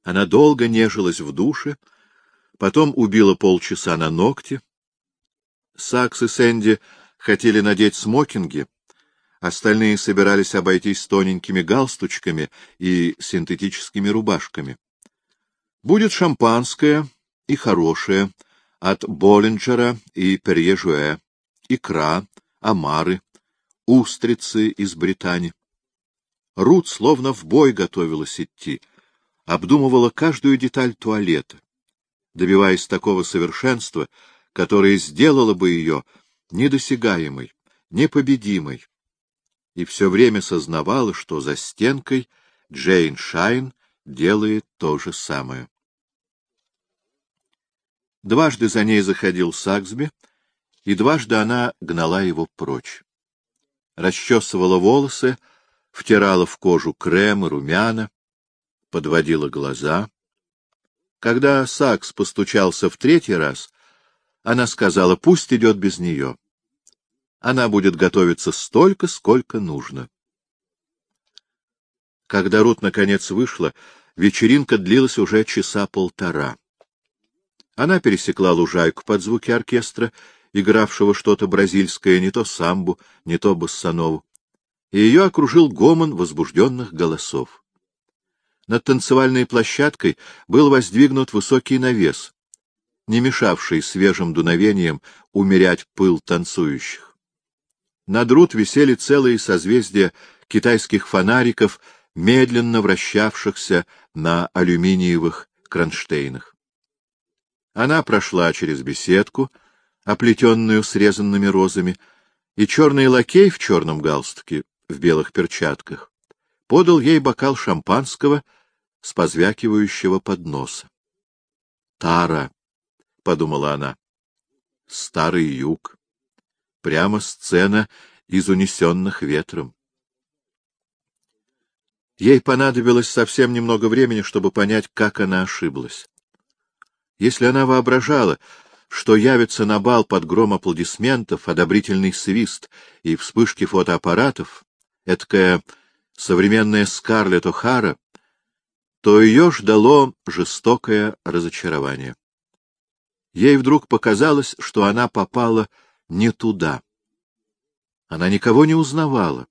Она долго нежилась в душе, потом убила полчаса на ногти. Сакс и Сэнди хотели надеть смокинги, остальные собирались обойтись тоненькими галстучками и синтетическими рубашками. Будет шампанское и хорошее от Боллинджера и Перье-Жуэ, икра, омары, устрицы из Британии. Рут словно в бой готовилась идти, обдумывала каждую деталь туалета, добиваясь такого совершенства, которое сделало бы ее недосягаемой, непобедимой, и все время сознавала, что за стенкой Джейн Шайн делает то же самое. Дважды за ней заходил Саксби, и дважды она гнала его прочь. Расчесывала волосы, втирала в кожу крем и румяна, подводила глаза. Когда Сакс постучался в третий раз, она сказала, пусть идет без нее. Она будет готовиться столько, сколько нужно. Когда Рут наконец вышла, вечеринка длилась уже часа полтора. Она пересекла лужайку под звуки оркестра, игравшего что-то бразильское, не то самбу, не то боссанову, и ее окружил гомон возбужденных голосов. Над танцевальной площадкой был воздвигнут высокий навес, не мешавший свежим дуновением умерять пыл танцующих. Над Рут висели целые созвездия китайских фонариков, медленно вращавшихся на алюминиевых кронштейнах. Она прошла через беседку, оплетенную срезанными розами, и черный лакей в черном галстуке, в белых перчатках, подал ей бокал шампанского с позвякивающего подноса. «Тара», — подумала она, — «старый юг, прямо сцена из унесенных ветром». Ей понадобилось совсем немного времени, чтобы понять, как она ошиблась. Если она воображала, что явится на бал под гром аплодисментов, одобрительный свист и вспышки фотоаппаратов, эдакая современная Скарлетт О'Хара, то ее ждало жестокое разочарование. Ей вдруг показалось, что она попала не туда. Она никого не узнавала.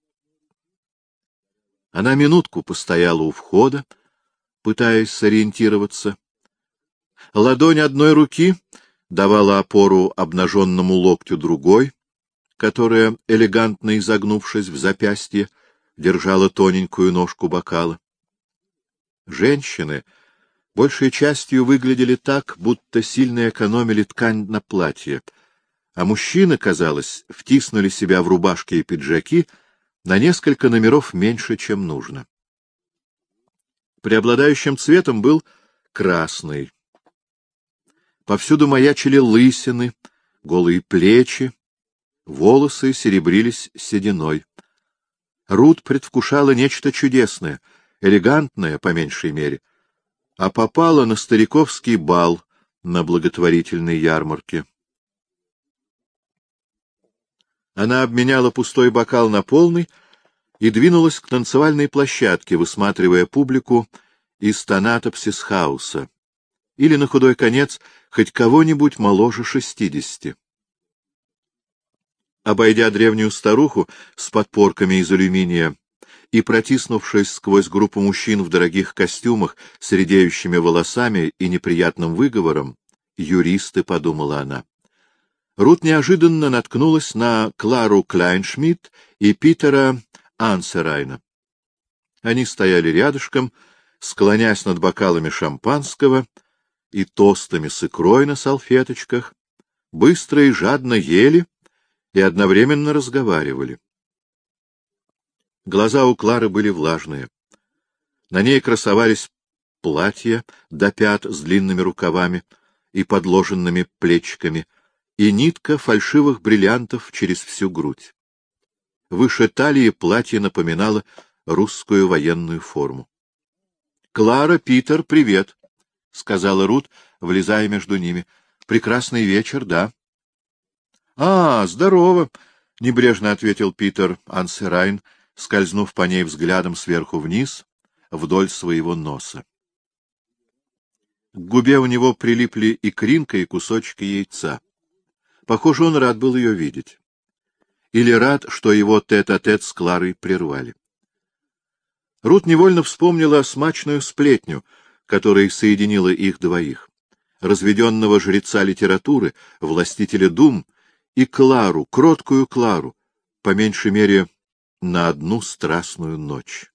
Она минутку постояла у входа, пытаясь сориентироваться. Ладонь одной руки давала опору обнаженному локтю другой, которая, элегантно изогнувшись в запястье, держала тоненькую ножку бокала. Женщины большей частью выглядели так, будто сильно экономили ткань на платье, а мужчины, казалось, втиснули себя в рубашки и пиджаки на несколько номеров меньше, чем нужно. Преобладающим цветом был красный. Повсюду маячили лысины, голые плечи, волосы серебрились сединой. Рут предвкушала нечто чудесное, элегантное, по меньшей мере, а попала на стариковский бал на благотворительной ярмарке. Она обменяла пустой бокал на полный и двинулась к танцевальной площадке, высматривая публику из Танатопсис-хауса, или, на худой конец, хоть кого-нибудь моложе 60. Обойдя древнюю старуху с подпорками из алюминия и протиснувшись сквозь группу мужчин в дорогих костюмах с редеющими волосами и неприятным выговором, юристы, — подумала она. Рут неожиданно наткнулась на Клару Кляйншмидт и Питера Ансерайна. Они стояли рядышком, склонясь над бокалами шампанского и тостами с икрой на салфеточках, быстро и жадно ели и одновременно разговаривали. Глаза у Клары были влажные. На ней красовались платья до пят с длинными рукавами и подложенными плечиками, и нитка фальшивых бриллиантов через всю грудь. Выше талии платье напоминало русскую военную форму. — Клара, Питер, привет! — сказала Рут, влезая между ними. — Прекрасный вечер, да? — А, здорово! — небрежно ответил Питер Ансерайн, скользнув по ней взглядом сверху вниз, вдоль своего носа. К губе у него прилипли икринка и кусочки яйца. Похоже, он рад был ее видеть. Или рад, что его тет-а-тет с Кларой прервали. Рут невольно вспомнила смачную сплетню, которая соединила их двоих. Разведенного жреца литературы, властителя дум, и Клару, кроткую Клару, по меньшей мере, на одну страстную ночь.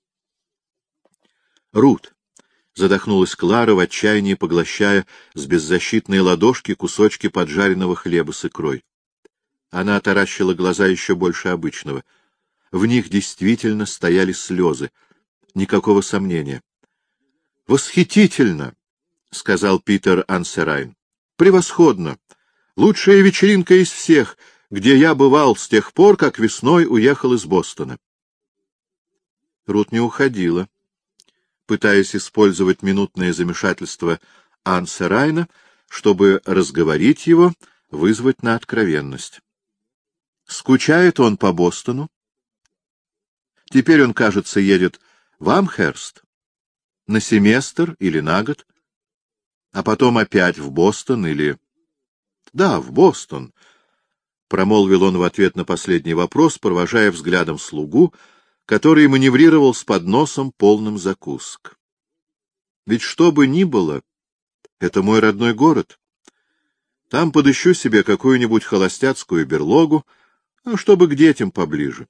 «Рут!» — задохнулась Клара в отчаянии, поглощая с беззащитной ладошки кусочки поджаренного хлеба с икрой. Она таращила глаза еще больше обычного. В них действительно стояли слезы. Никакого сомнения. «Восхитительно!» — сказал Питер Ансерайн. «Превосходно! Лучшая вечеринка из всех, где я бывал с тех пор, как весной уехал из Бостона». Рут не уходила, пытаясь использовать минутное замешательство Ансерайна, чтобы разговорить его, вызвать на откровенность. Скучает он по Бостону? Теперь он, кажется, едет в Амхерст на семестр или на год, а потом опять в Бостон или... Да, в Бостон, — промолвил он в ответ на последний вопрос, провожая взглядом слугу, который маневрировал с подносом, полным закусок. Ведь что бы ни было, это мой родной город. Там подыщу себе какую-нибудь холостяцкую берлогу, чтобы к детям поближе.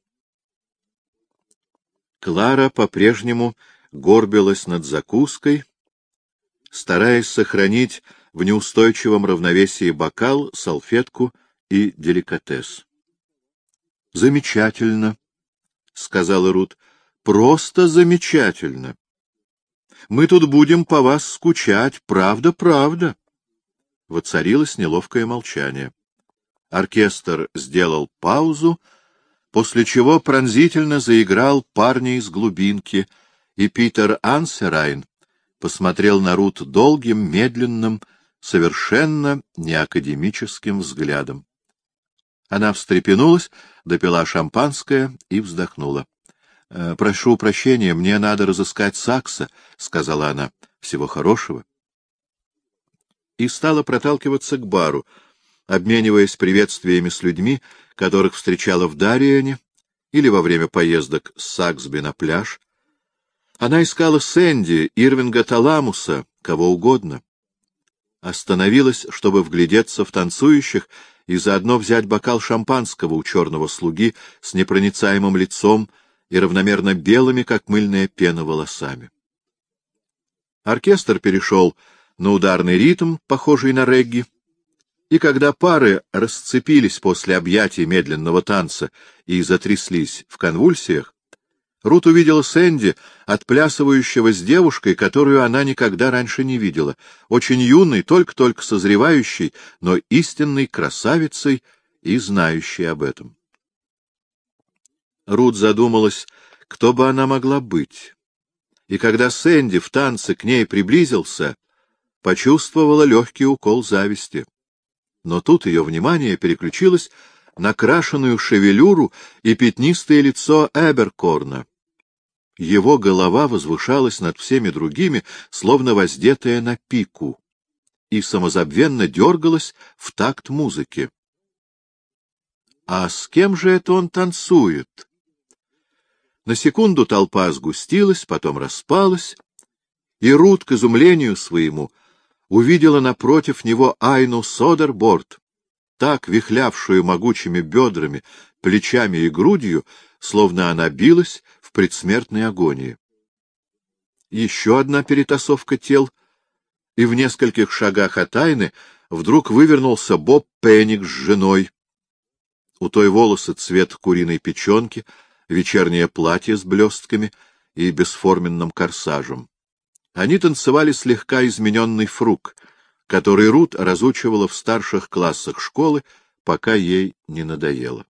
Клара по-прежнему горбилась над закуской, стараясь сохранить в неустойчивом равновесии бокал, салфетку и деликатес. — Замечательно, — сказала Рут, — просто замечательно. Мы тут будем по вас скучать, правда, правда. Воцарилось неловкое молчание. Оркестр сделал паузу, после чего пронзительно заиграл «Парни из глубинки», и Питер Ансерайн посмотрел на Рут долгим, медленным, совершенно неакадемическим взглядом. Она встрепенулась, допила шампанское и вздохнула. — Прошу прощения, мне надо разыскать Сакса, — сказала она. — Всего хорошего. И стала проталкиваться к бару, обмениваясь приветствиями с людьми, которых встречала в Дариене или во время поездок с Саксби на пляж. Она искала Сэнди, Ирвинга Таламуса, кого угодно. Остановилась, чтобы вглядеться в танцующих и заодно взять бокал шампанского у черного слуги с непроницаемым лицом и равномерно белыми, как мыльная пена, волосами. Оркестр перешел на ударный ритм, похожий на регги, и когда пары расцепились после объятий медленного танца и затряслись в конвульсиях, Рут увидела Сэнди, отплясывающего с девушкой, которую она никогда раньше не видела, очень юной, только-только созревающей, но истинной красавицей и знающей об этом. Рут задумалась, кто бы она могла быть, и когда Сэнди в танце к ней приблизился, почувствовала легкий укол зависти. Но тут ее внимание переключилось на крашеную шевелюру и пятнистое лицо Эберкорна. Его голова возвышалась над всеми другими, словно воздетая на пику, и самозабвенно дергалась в такт музыки. А с кем же это он танцует? На секунду толпа сгустилась, потом распалась, и Рут, к изумлению своему, увидела напротив него Айну Содерборд, так вихлявшую могучими бедрами, плечами и грудью, словно она билась в предсмертной агонии. Еще одна перетасовка тел, и в нескольких шагах от Айны вдруг вывернулся Боб Пенник с женой. У той волосы цвет куриной печенки, вечернее платье с блестками и бесформенным корсажем. Они танцевали слегка измененный фрук, который Рут разучивала в старших классах школы, пока ей не надоело.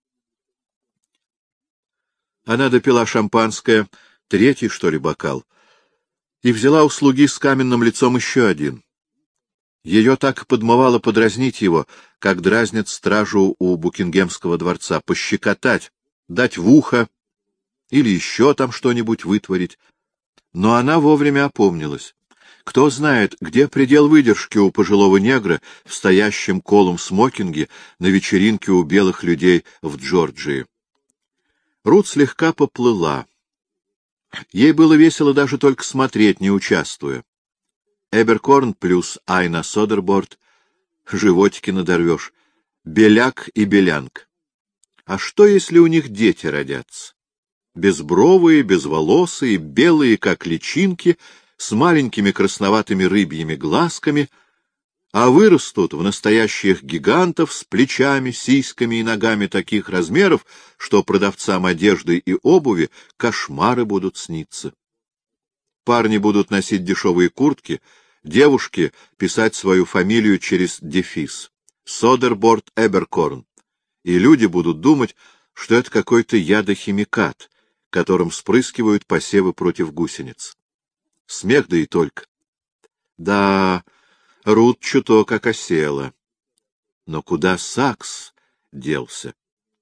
Она допила шампанское, третий, что ли, бокал, и взяла у слуги с каменным лицом еще один. Ее так подмывало подразнить его, как дразнят стражу у Букингемского дворца, пощекотать, дать в ухо или еще там что-нибудь вытворить. Но она вовремя опомнилась. Кто знает, где предел выдержки у пожилого негра в стоящем колом смокинге на вечеринке у белых людей в Джорджии. Рут слегка поплыла. Ей было весело даже только смотреть, не участвуя. Эберкорн плюс Айна Содерборд. Животики надорвешь. Беляк и белянка. А что, если у них дети родятся? Безбровые, безволосые, белые, как личинки, с маленькими красноватыми рыбьими глазками, а вырастут в настоящих гигантов с плечами, сиськами и ногами таких размеров, что продавцам одежды и обуви кошмары будут сниться. Парни будут носить дешевые куртки, девушки писать свою фамилию через дефис — Содерборд Эберкорн, и люди будут думать, что это какой-то ядохимикат, которым спрыскивают посевы против гусениц. Смех да и только. Да, Рут чуток окосела. Но куда сакс делся?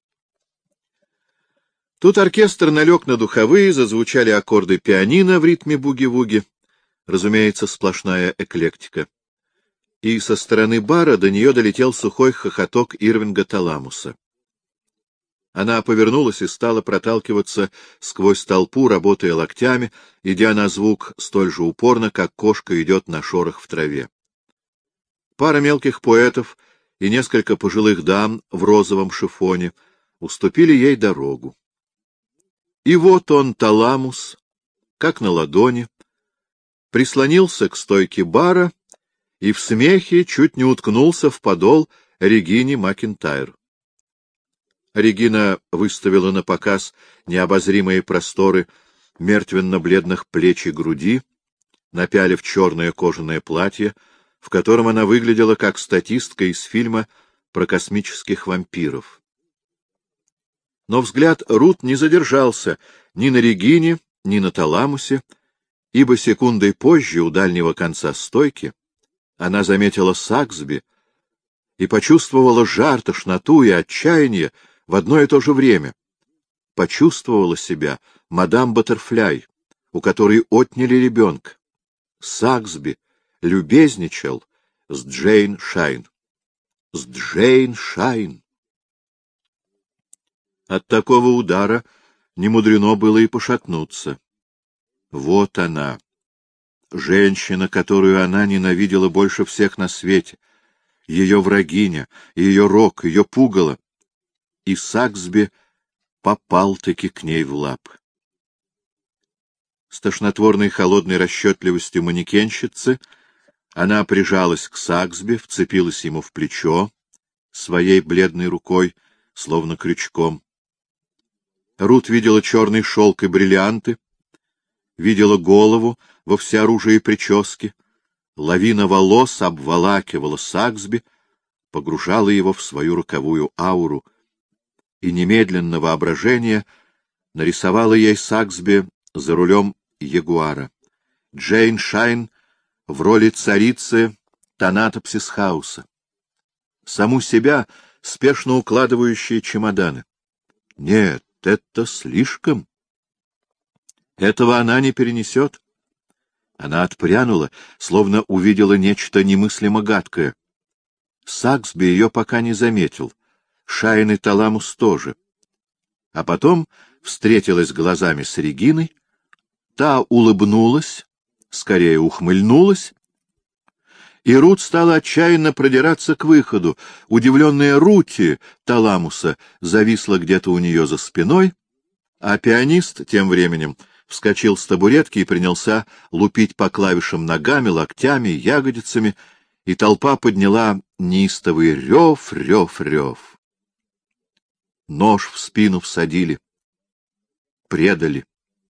Тут оркестр налег на духовые, зазвучали аккорды пианино в ритме буги-вуги. Разумеется, сплошная эклектика. И со стороны бара до нее долетел сухой хохоток Ирвинга Таламуса. Она повернулась и стала проталкиваться сквозь толпу, работая локтями, идя на звук столь же упорно, как кошка идет на шорох в траве. Пара мелких поэтов и несколько пожилых дам в розовом шифоне уступили ей дорогу. И вот он, Таламус, как на ладони, прислонился к стойке бара и в смехе чуть не уткнулся в подол Регине Макентайр. Регина выставила на показ необозримые просторы мертвенно-бледных плеч и груди, напялив черное кожаное платье, в котором она выглядела как статистка из фильма про космических вампиров. Но взгляд Рут не задержался ни на Регине, ни на Таламусе, ибо секундой позже, у дальнего конца стойки, она заметила Саксби и почувствовала жар, тошноту и отчаяние в одно и то же время. Почувствовала себя мадам Баттерфляй, у которой отняли ребенка. Саксби любезничал с Джейн Шайн. С Джейн Шайн! От такого удара немудрено было и пошатнуться. Вот она, женщина, которую она ненавидела больше всех на свете, ее врагиня, ее рок, ее пугало. И Саксби попал-таки к ней в лапы. С тошнотворной холодной расчетливостью манекенщицы она прижалась к Саксби, вцепилась ему в плечо своей бледной рукой, словно крючком. Рут видела черный шелк и бриллианты, видела голову во всеоружии прически, лавина волос обволакивала Саксби, погружала его в свою роковую ауру, и немедленно воображение нарисовало ей Саксби за рулем Ягуара, Джейн Шайн в роли царицы Танатопсис-хауса, саму себя, спешно укладывающие чемоданы. Нет, это слишком. Этого она не перенесет. Она отпрянула, словно увидела нечто немыслимо гадкое. Саксби ее пока не заметил. Шайн и Таламус тоже. А потом встретилась глазами с Региной, та улыбнулась, скорее ухмыльнулась, и Рут стала отчаянно продираться к выходу. Удивленная Рути Таламуса зависла где-то у нее за спиной, а пианист тем временем вскочил с табуретки и принялся лупить по клавишам ногами, локтями, ягодицами, и толпа подняла неистовый рев, рев, рев. Нож в спину всадили. Предали.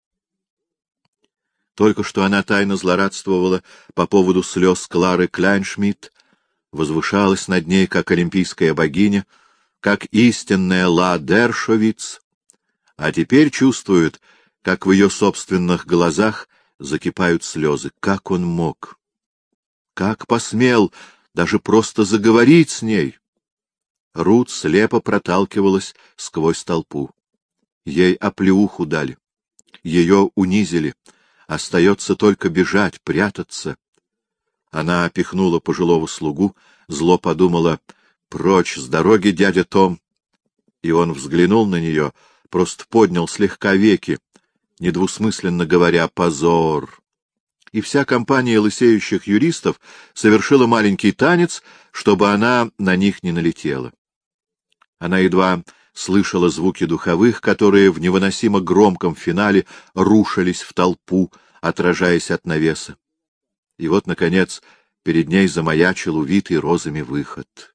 Только что она тайно злорадствовала по поводу слез Клары Кляйншмидт, возвышалась над ней, как олимпийская богиня, как истинная Ла Дершовиц, а теперь чувствует, как в ее собственных глазах закипают слезы. Как он мог? Как посмел даже просто заговорить с ней? Рут слепо проталкивалась сквозь толпу. Ей оплеуху дали. Ее унизили. Остается только бежать, прятаться. Она опихнула пожилого слугу, зло подумала: «Прочь с дороги, дядя Том!» И он взглянул на нее, просто поднял слегка веки, недвусмысленно говоря: «Позор!» И вся компания лысеющих юристов совершила маленький танец, чтобы она на них не налетела. Она едва слышала звуки духовых, которые в невыносимо громком финале рушились в толпу, отражаясь от навеса. И вот, наконец, перед ней замаячил увитый розами выход.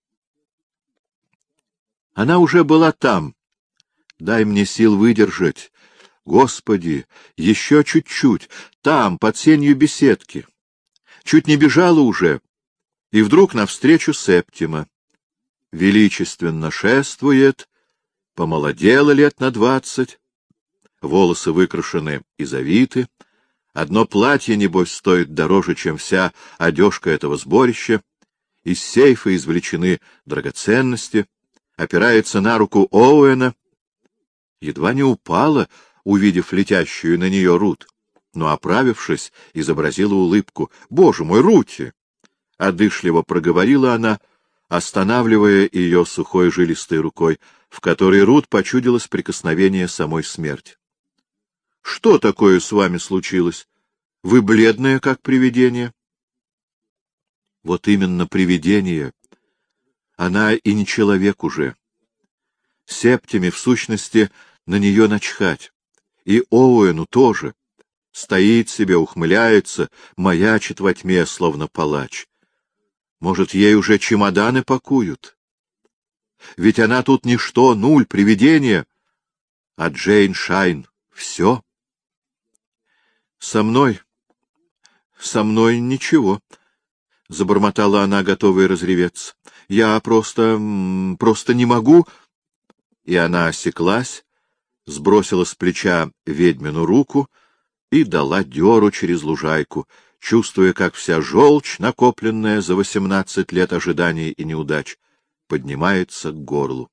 Она уже была там. Дай мне сил выдержать. Господи, еще чуть-чуть. Там, под сенью беседки. Чуть не бежала уже. И вдруг навстречу Септима. Величественно шествует, помолодела лет на 20, волосы выкрашены и завиты, одно платье, небось, стоит дороже, чем вся одежка этого сборища, из сейфа извлечены драгоценности, опирается на руку Оуэна, едва не упала, увидев летящую на нее Рут, но, оправившись, изобразила улыбку. — Боже мой, Рути! — одышливо проговорила она, останавливая ее сухой жилистой рукой, в которой Рут почудилось прикосновение самой смерти. — Что такое с вами случилось? Вы бледная, как привидение. Вот именно привидение. Она и не человек уже. Септиме, в сущности, на нее начхать. И Оуэну тоже. Стоит себе, ухмыляется, маячит во тьме, словно палач. Может, ей уже чемоданы пакуют? Ведь она тут ничто, нуль, привидение. А Джейн Шайн — все. Со мной ничего, — забормотала она, готовая разреветься. Я просто не могу. И она осеклась, сбросила с плеча ведьмину руку и дала дёру через лужайку, чувствуя, как вся желчь, накопленная за 18 лет ожиданий и неудач, поднимается к горлу.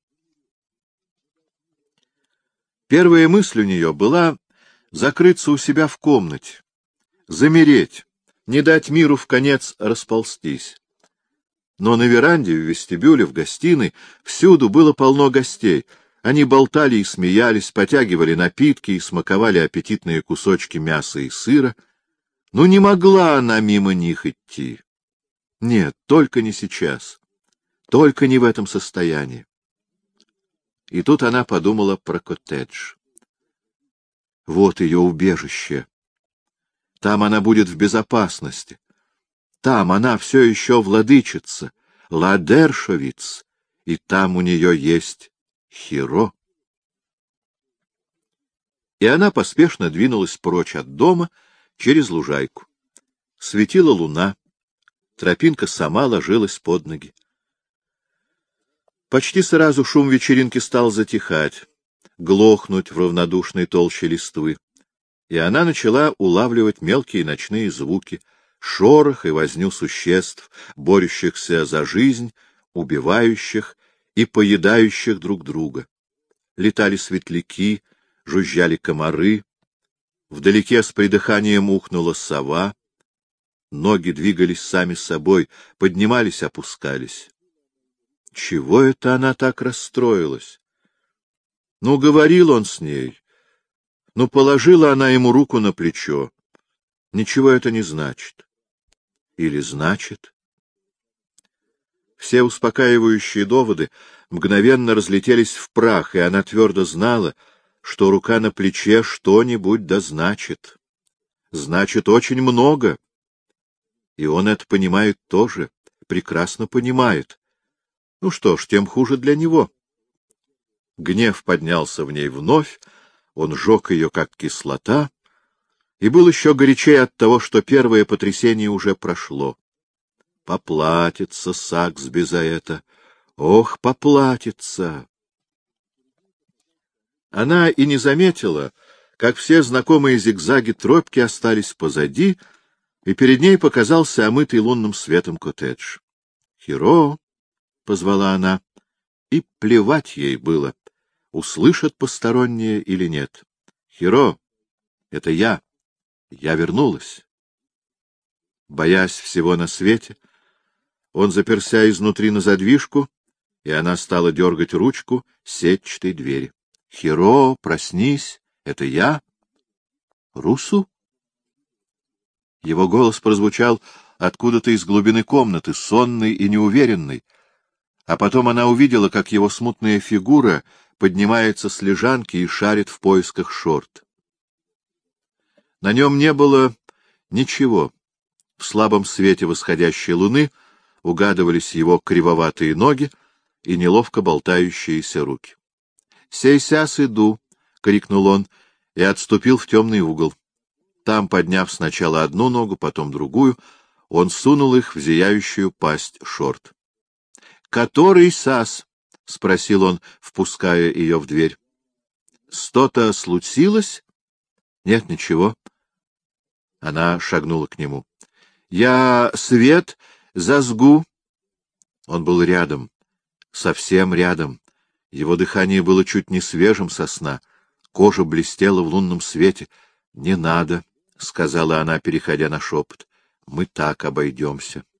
Первая мысль у нее была закрыться у себя в комнате, замереть, не дать миру вконец расползтись. Но на веранде, в вестибюле, в гостиной всюду было полно гостей. Они болтали и смеялись, потягивали напитки и смаковали аппетитные кусочки мяса и сыра. Но не могла она мимо них идти. Нет, только не сейчас. Только не в этом состоянии. И тут она подумала про коттедж. Вот ее убежище. Там она будет в безопасности. Там она все еще владычица, Ладершовиц, и там у нее есть Хиро. И она поспешно двинулась прочь от дома через лужайку. Светила луна, тропинка сама ложилась под ноги. Почти сразу шум вечеринки стал затихать, глохнуть в равнодушной толще листвы, и она начала улавливать мелкие ночные звуки, шорох и возню существ, борющихся за жизнь, убивающих и поедающих друг друга. Летали светляки, жужжали комары, вдалеке с придыханием ухнула сова, ноги двигались сами собой, поднимались, опускались. Чего это она так расстроилась? Ну, говорил он с ней, ну, положила она ему руку на плечо. Ничего это не значит. Или значит? Все успокаивающие доводы мгновенно разлетелись в прах, и она твердо знала, что рука на плече что-нибудь да значит. Значит, очень много. И он это понимает тоже, прекрасно понимает. Ну что ж, тем хуже для него. Гнев поднялся в ней вновь, он жег ее, как кислота, и был еще горячее от того, что первое потрясение уже прошло. Поплатится Саксби за это. Ох, поплатится! Она и не заметила, как все знакомые зигзаги тропки остались позади, и перед ней показался омытый лунным светом коттедж. «Хиро!» — позвала она, и плевать ей было, услышат посторонние или нет. «Хиро! Это я! Я вернулась!» Боясь всего на свете, он заперся изнутри на задвижку, и она стала дергать ручку сетчатой двери. — Хиро, проснись, это я? — Русу? Его голос прозвучал откуда-то из глубины комнаты, сонный и неуверенный, а потом она увидела, как его смутная фигура поднимается с лежанки и шарит в поисках шорт. На нем не было ничего. В слабом свете восходящей луны угадывались его кривоватые ноги и неловко болтающиеся руки. — Сейсяс иду! — крикнул он и отступил в темный угол. Там, подняв сначала одну ногу, потом другую, он сунул их в зияющую пасть шорт. — Который сас? — спросил он, впуская ее в дверь. — Что-то случилось? — Нет, ничего. Она шагнула к нему. — Я свет зажгу. Он был рядом, совсем рядом. Его дыхание было чуть не свежим со сна. Кожа блестела в лунном свете. — Не надо, — сказала она, переходя на шепот. — Мы так обойдемся.